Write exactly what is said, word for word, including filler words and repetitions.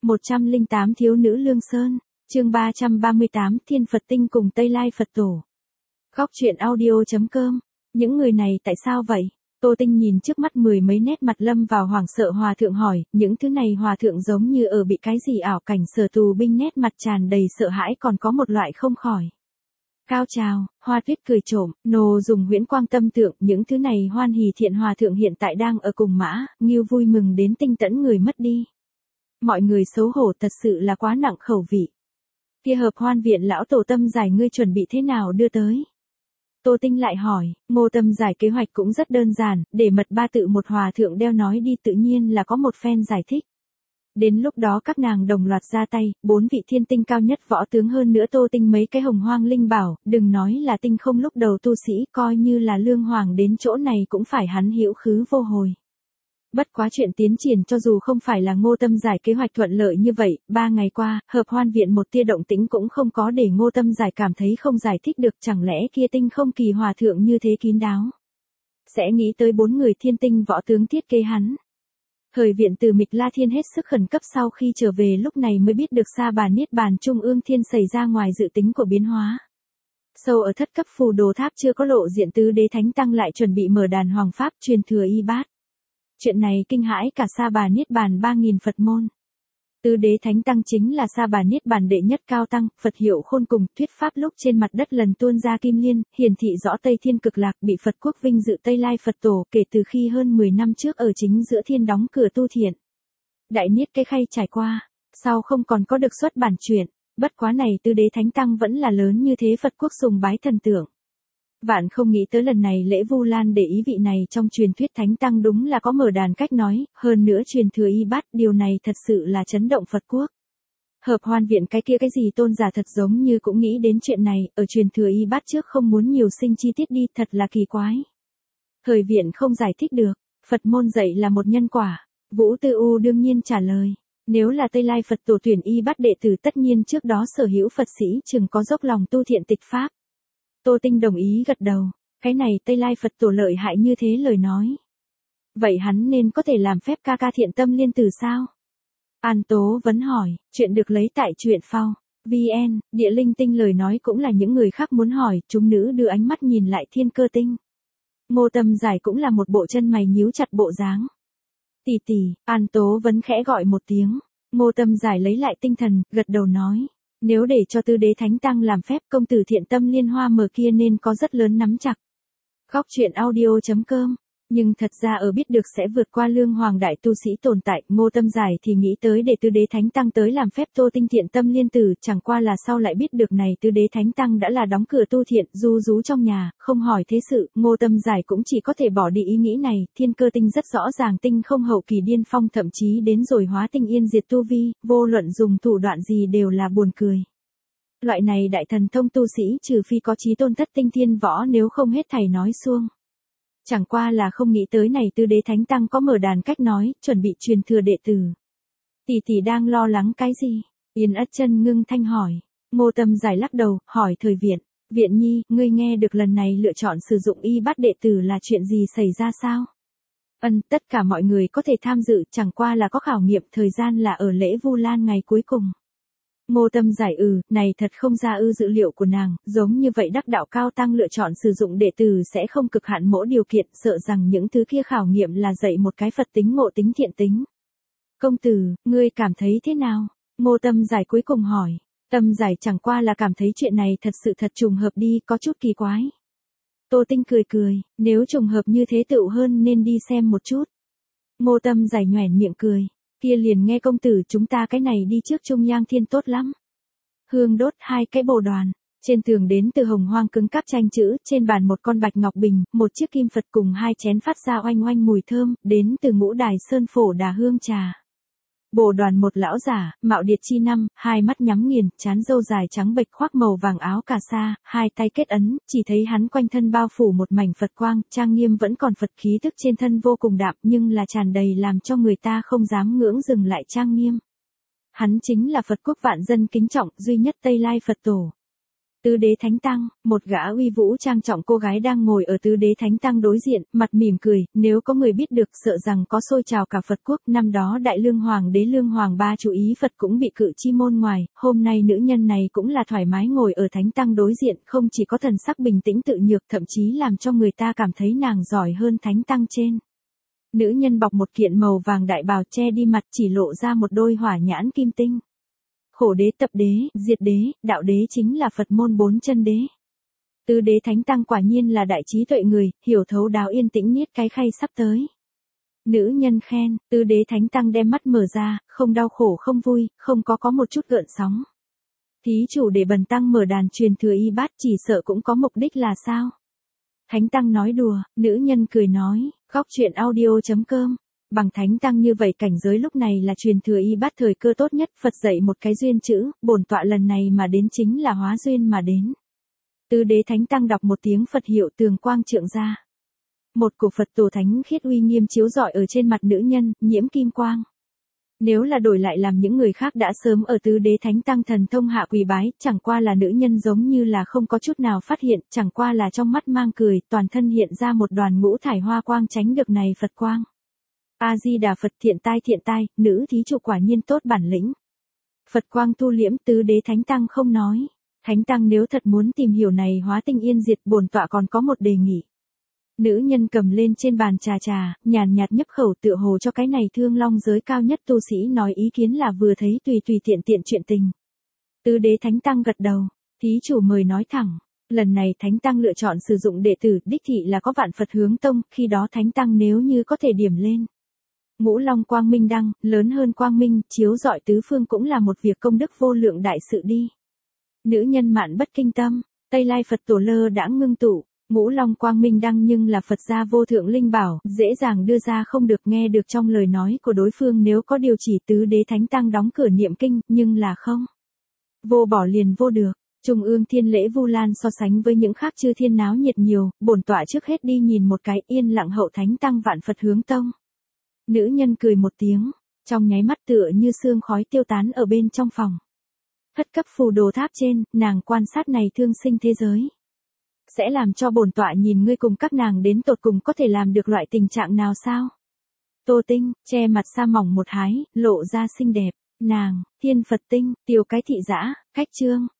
một trăm lẻ tám Thiếu nữ Lương Sơn, chương ba trăm ba mươi tám Thiên Phật Tinh cùng Tây Lai Phật Tổ. Góc truyện audio.com. Những người này tại sao vậy? Tô Tinh nhìn trước mắt mười mấy nét mặt lâm vào hoảng sợ hòa thượng hỏi, những thứ này hòa thượng giống như ở bị cái gì ảo cảnh sở tù binh, nét mặt tràn đầy sợ hãi, còn có một loại không khỏi. Cao trào, Hoa Tuyết cười trộm, nô dùng huyễn quang tâm tượng, những thứ này hoan hỷ thiện hòa thượng hiện tại đang ở cùng mã, Ngưu vui mừng đến tinh tẫn người mất đi. Mọi người xấu hổ thật sự là quá nặng khẩu vị. Kia hợp hoan viện lão tổ Tâm Giải ngươi chuẩn bị thế nào đưa tới? Tô Tinh lại hỏi, Ngô Tâm Giải kế hoạch cũng rất đơn giản, để mật ba tự một hòa thượng đeo nói đi, tự nhiên là có một phen giải thích. Đến lúc đó các nàng đồng loạt ra tay, bốn vị thiên tinh cao nhất võ tướng, hơn nữa Tô Tinh mấy cái hồng hoang linh bảo, đừng nói là tinh không lúc đầu tu sĩ, coi như là Lương Hoàng đến chỗ này cũng phải hắn hữu khứ vô hồi. Bất quá chuyện tiến triển cho dù không phải là Ngô Tâm Giải kế hoạch thuận lợi như vậy, ba ngày qua, hợp hoan viện một tia động tĩnh cũng không có, để Ngô Tâm Giải cảm thấy không giải thích được, chẳng lẽ kia tinh không kỳ hòa thượng như thế kín đáo sẽ nghĩ tới bốn người thiên tinh võ tướng thiết kế hắn. Thời viện từ Mịch La Thiên hết sức khẩn cấp, sau khi trở về lúc này mới biết được Sa Bà Niết Bàn Trung ương Thiên xảy ra ngoài dự tính của biến hóa. Sâu ở thất cấp phù đồ tháp chưa có lộ diện, tứ đế thánh tăng lại chuẩn bị mở đàn hoàng pháp truyền thừa y bát. Chuyện này kinh hãi cả Sa Bà Niết Bàn ba nghìn Phật môn. Tứ đế thánh tăng chính là Sa Bà Niết Bàn đệ nhất cao tăng, Phật hiệu khôn cùng, thuyết pháp lúc trên mặt đất lần tuôn ra kim liên, hiển thị rõ Tây Thiên Cực Lạc bị Phật quốc vinh dự Tây Lai Phật Tổ, kể từ khi hơn mười năm trước ở chính giữa thiên đóng cửa tu thiện. Đại niết cái khay trải qua, sau không còn có được xuất bản truyện, bất quá này tứ đế thánh tăng vẫn là lớn như thế, Phật quốc sùng bái thần tượng. Vạn không nghĩ tới lần này lễ Vu Lan để ý vị này trong truyền thuyết thánh tăng đúng là có mở đàn cách nói, hơn nữa truyền thừa y bát, điều này thật sự là chấn động Phật quốc. Hợp hoan viện cái kia cái gì tôn giả thật giống như cũng nghĩ đến chuyện này, ở truyền thừa y bát trước không muốn nhiều sinh chi tiết đi, thật là kỳ quái. Thời viện không giải thích được, Phật môn dạy là một nhân quả. Vũ Tư U đương nhiên trả lời, nếu là Tây Lai Phật Tổ tuyển y bát đệ tử, tất nhiên trước đó sở hữu Phật sĩ chừng có dốc lòng tu thiện tịch pháp. Tô Tinh đồng ý gật đầu, cái này Tây Lai Phật Tổ lợi hại như thế lời nói. Vậy hắn nên có thể làm phép ca ca thiện tâm liên tử sao? An Tố vấn hỏi, chuyện được lấy tại truyện phao. vn, địa linh tinh lời nói cũng là những người khác muốn hỏi, chúng nữ đưa ánh mắt nhìn lại Thiên Cơ Tinh. Ngô Tâm Giải cũng là một bộ chân mày nhíu chặt bộ dáng. Tỷ tỷ, An Tố vấn khẽ gọi một tiếng, Ngô Tâm Giải lấy lại tinh thần, gật đầu nói. Nếu để cho tứ đế thánh tăng làm phép, công tử thiện tâm liên hoa mở kia nên có rất lớn nắm chặt. Góc truyện audio.com. Nhưng thật ra ở biết được sẽ vượt qua Lương Hoàng đại tu sĩ tồn tại, Ngô Tâm Giải thì nghĩ tới để tứ đế thánh tăng tới làm phép Tô Tinh thiện tâm liên tử, chẳng qua là sau lại biết được này tứ đế thánh tăng đã là đóng cửa tu thiện, du rú trong nhà, không hỏi thế sự, Ngô Tâm Giải cũng chỉ có thể bỏ đi ý nghĩ này. Thiên Cơ Tinh rất rõ ràng tinh không hậu kỳ điên phong, thậm chí đến rồi hóa tinh yên diệt tu vi, vô luận dùng thủ đoạn gì đều là buồn cười. Loại này đại thần thông tu sĩ trừ phi có chí tôn thất tinh thiên võ, nếu không hết thảy nói suông. Chẳng qua là không nghĩ tới này tứ đế thánh tăng có mở đàn cách nói, chuẩn bị truyền thừa đệ tử. Tỷ tỷ đang lo lắng cái gì? Yên Ất Chân ngưng thanh hỏi. Ngô Tâm Giải lắc đầu, hỏi thời viện, viện nhi, ngươi nghe được lần này lựa chọn sử dụng y bát đệ tử là chuyện gì xảy ra sao? Ân, tất cả mọi người có thể tham dự, chẳng qua là có khảo nghiệm, thời gian là ở lễ Vu Lan ngày cuối cùng. Ngô Tâm Giải ừ, này thật không ra ư dự liệu của nàng, giống như vậy đắc đạo cao tăng lựa chọn sử dụng đệ tử sẽ không cực hạn mỗi điều kiện, sợ rằng những thứ kia khảo nghiệm là dạy một cái Phật tính ngộ tính thiện tính. Công tử, ngươi cảm thấy thế nào? Ngô Tâm Giải cuối cùng hỏi. Tâm Giải chẳng qua là cảm thấy chuyện này thật sự thật trùng hợp đi, có chút kỳ quái. Tô Tinh cười cười, nếu trùng hợp như thế tựu hơn nên đi xem một chút. Ngô Tâm Giải nhoẻn miệng cười. Kia liền nghe công tử, chúng ta cái này đi trước Trung Nhang Thiên tốt lắm. Hương đốt hai cái bồ đoàn, trên tường đến từ hồng hoang cứng cáp tranh chữ, trên bàn một con bạch ngọc bình, một chiếc kim Phật cùng hai chén phát ra oanh oanh mùi thơm, đến từ Ngũ Đài Sơn Phổ Đà hương trà. Bồ đoàn một lão giả, mạo điệt chi năm, hai mắt nhắm nghiền, trán râu dài trắng bệch, khoác màu vàng áo cà sa, hai tay kết ấn, chỉ thấy hắn quanh thân bao phủ một mảnh Phật quang, trang nghiêm vẫn còn Phật khí thức trên thân vô cùng đạm, nhưng là tràn đầy làm cho người ta không dám ngưỡng dừng lại trang nghiêm. Hắn chính là Phật quốc vạn dân kính trọng duy nhất Tây Lai Phật Tổ. Tứ đế thánh tăng, một gã uy vũ trang trọng cô gái đang ngồi ở tứ đế thánh tăng đối diện, mặt mỉm cười, nếu có người biết được sợ rằng có xôi trào cả Phật quốc, năm đó đại lương hoàng đế lương hoàng ba chú ý Phật cũng bị cự chi môn ngoài, hôm nay nữ nhân này cũng là thoải mái ngồi ở thánh tăng đối diện, không chỉ có thần sắc bình tĩnh tự nhược thậm chí làm cho người ta cảm thấy nàng giỏi hơn thánh tăng trên. Nữ nhân bọc một kiện màu vàng đại bào che đi mặt chỉ lộ ra một đôi hỏa nhãn kim tinh. Khổ đế, tập đế, diệt đế, đạo đế chính là Phật môn bốn chân đế. Tứ đế thánh tăng quả nhiên là đại trí tuệ người, hiểu thấu đáo yên tĩnh niết cái khay sắp tới. Nữ nhân khen, tứ đế thánh tăng đem mắt mở ra, không đau khổ không vui, không có có một chút gợn sóng. Thí chủ để bần tăng mở đàn truyền thừa y bát chỉ sợ cũng có mục đích là sao? Thánh tăng nói đùa, nữ nhân cười nói, góc truyện audio chấm com. Bằng thánh tăng như vậy cảnh giới lúc này là truyền thừa y bát thời cơ tốt nhất, Phật dạy một cái duyên chữ, bổn tọa lần này mà đến chính là hóa duyên mà đến. Tứ đế thánh tăng đọc một tiếng Phật hiệu tường quang trượng ra. Một cục Phật tổ thánh khiết uy nghiêm chiếu rọi ở trên mặt nữ nhân, nhiễm kim quang. Nếu là đổi lại làm những người khác đã sớm ở tứ đế thánh tăng thần thông hạ quỳ bái, chẳng qua là nữ nhân giống như là không có chút nào phát hiện, chẳng qua là trong mắt mang cười, toàn thân hiện ra một đoàn ngũ thải hoa quang tránh được này Phật quang. A-di-đà Phật, thiện tai thiện tai, nữ thí chủ quả nhiên tốt bản lĩnh. Phật quang thu liễm, tứ đế thánh tăng không nói. Thánh tăng nếu thật muốn tìm hiểu này hóa tinh yên diệt, bổn tọa còn có một đề nghị. Nữ nhân cầm lên trên bàn trà trà, nhàn nhạt nhấp khẩu tựa hồ cho cái này thương long giới cao nhất tu sĩ nói ý kiến là vừa thấy tùy tùy tiện tiện chuyện tình. Tứ đế thánh tăng gật đầu, thí chủ mời nói thẳng. Lần này thánh tăng lựa chọn sử dụng đệ tử, đích thị là có vạn Phật hướng tông, khi đó thánh tăng nếu như có thể điểm lên. Ngũ long quang minh đăng, lớn hơn quang minh, chiếu rọi tứ phương cũng là một việc công đức vô lượng đại sự đi. Nữ nhân mạn bất kinh tâm, Tây Lai Phật tổ lơ đã ngưng tụ, ngũ long quang minh đăng nhưng là Phật gia vô thượng linh bảo, dễ dàng đưa ra không được nghe được trong lời nói của đối phương nếu có điều chỉ tứ đế thánh tăng đóng cửa niệm kinh, nhưng là không. Vô bỏ liền vô được, trung ương thiên lễ Vu Lan so sánh với những khác chư thiên náo nhiệt nhiều, bổn tọa trước hết đi nhìn một cái yên lặng hậu thánh tăng vạn Phật hướng tông. Nữ nhân cười một tiếng, trong nháy mắt tựa như sương khói tiêu tán ở bên trong phòng. Thất cấp phù đồ tháp trên, nàng quan sát này thương sinh thế giới. Sẽ làm cho bổn tọa nhìn ngươi cùng các nàng đến tột cùng có thể làm được loại tình trạng nào sao? Tô Tinh, che mặt sa mỏng một hái, lộ ra xinh đẹp. Nàng, Thiên Phật Tinh, tiểu cái thị dã, khách trương,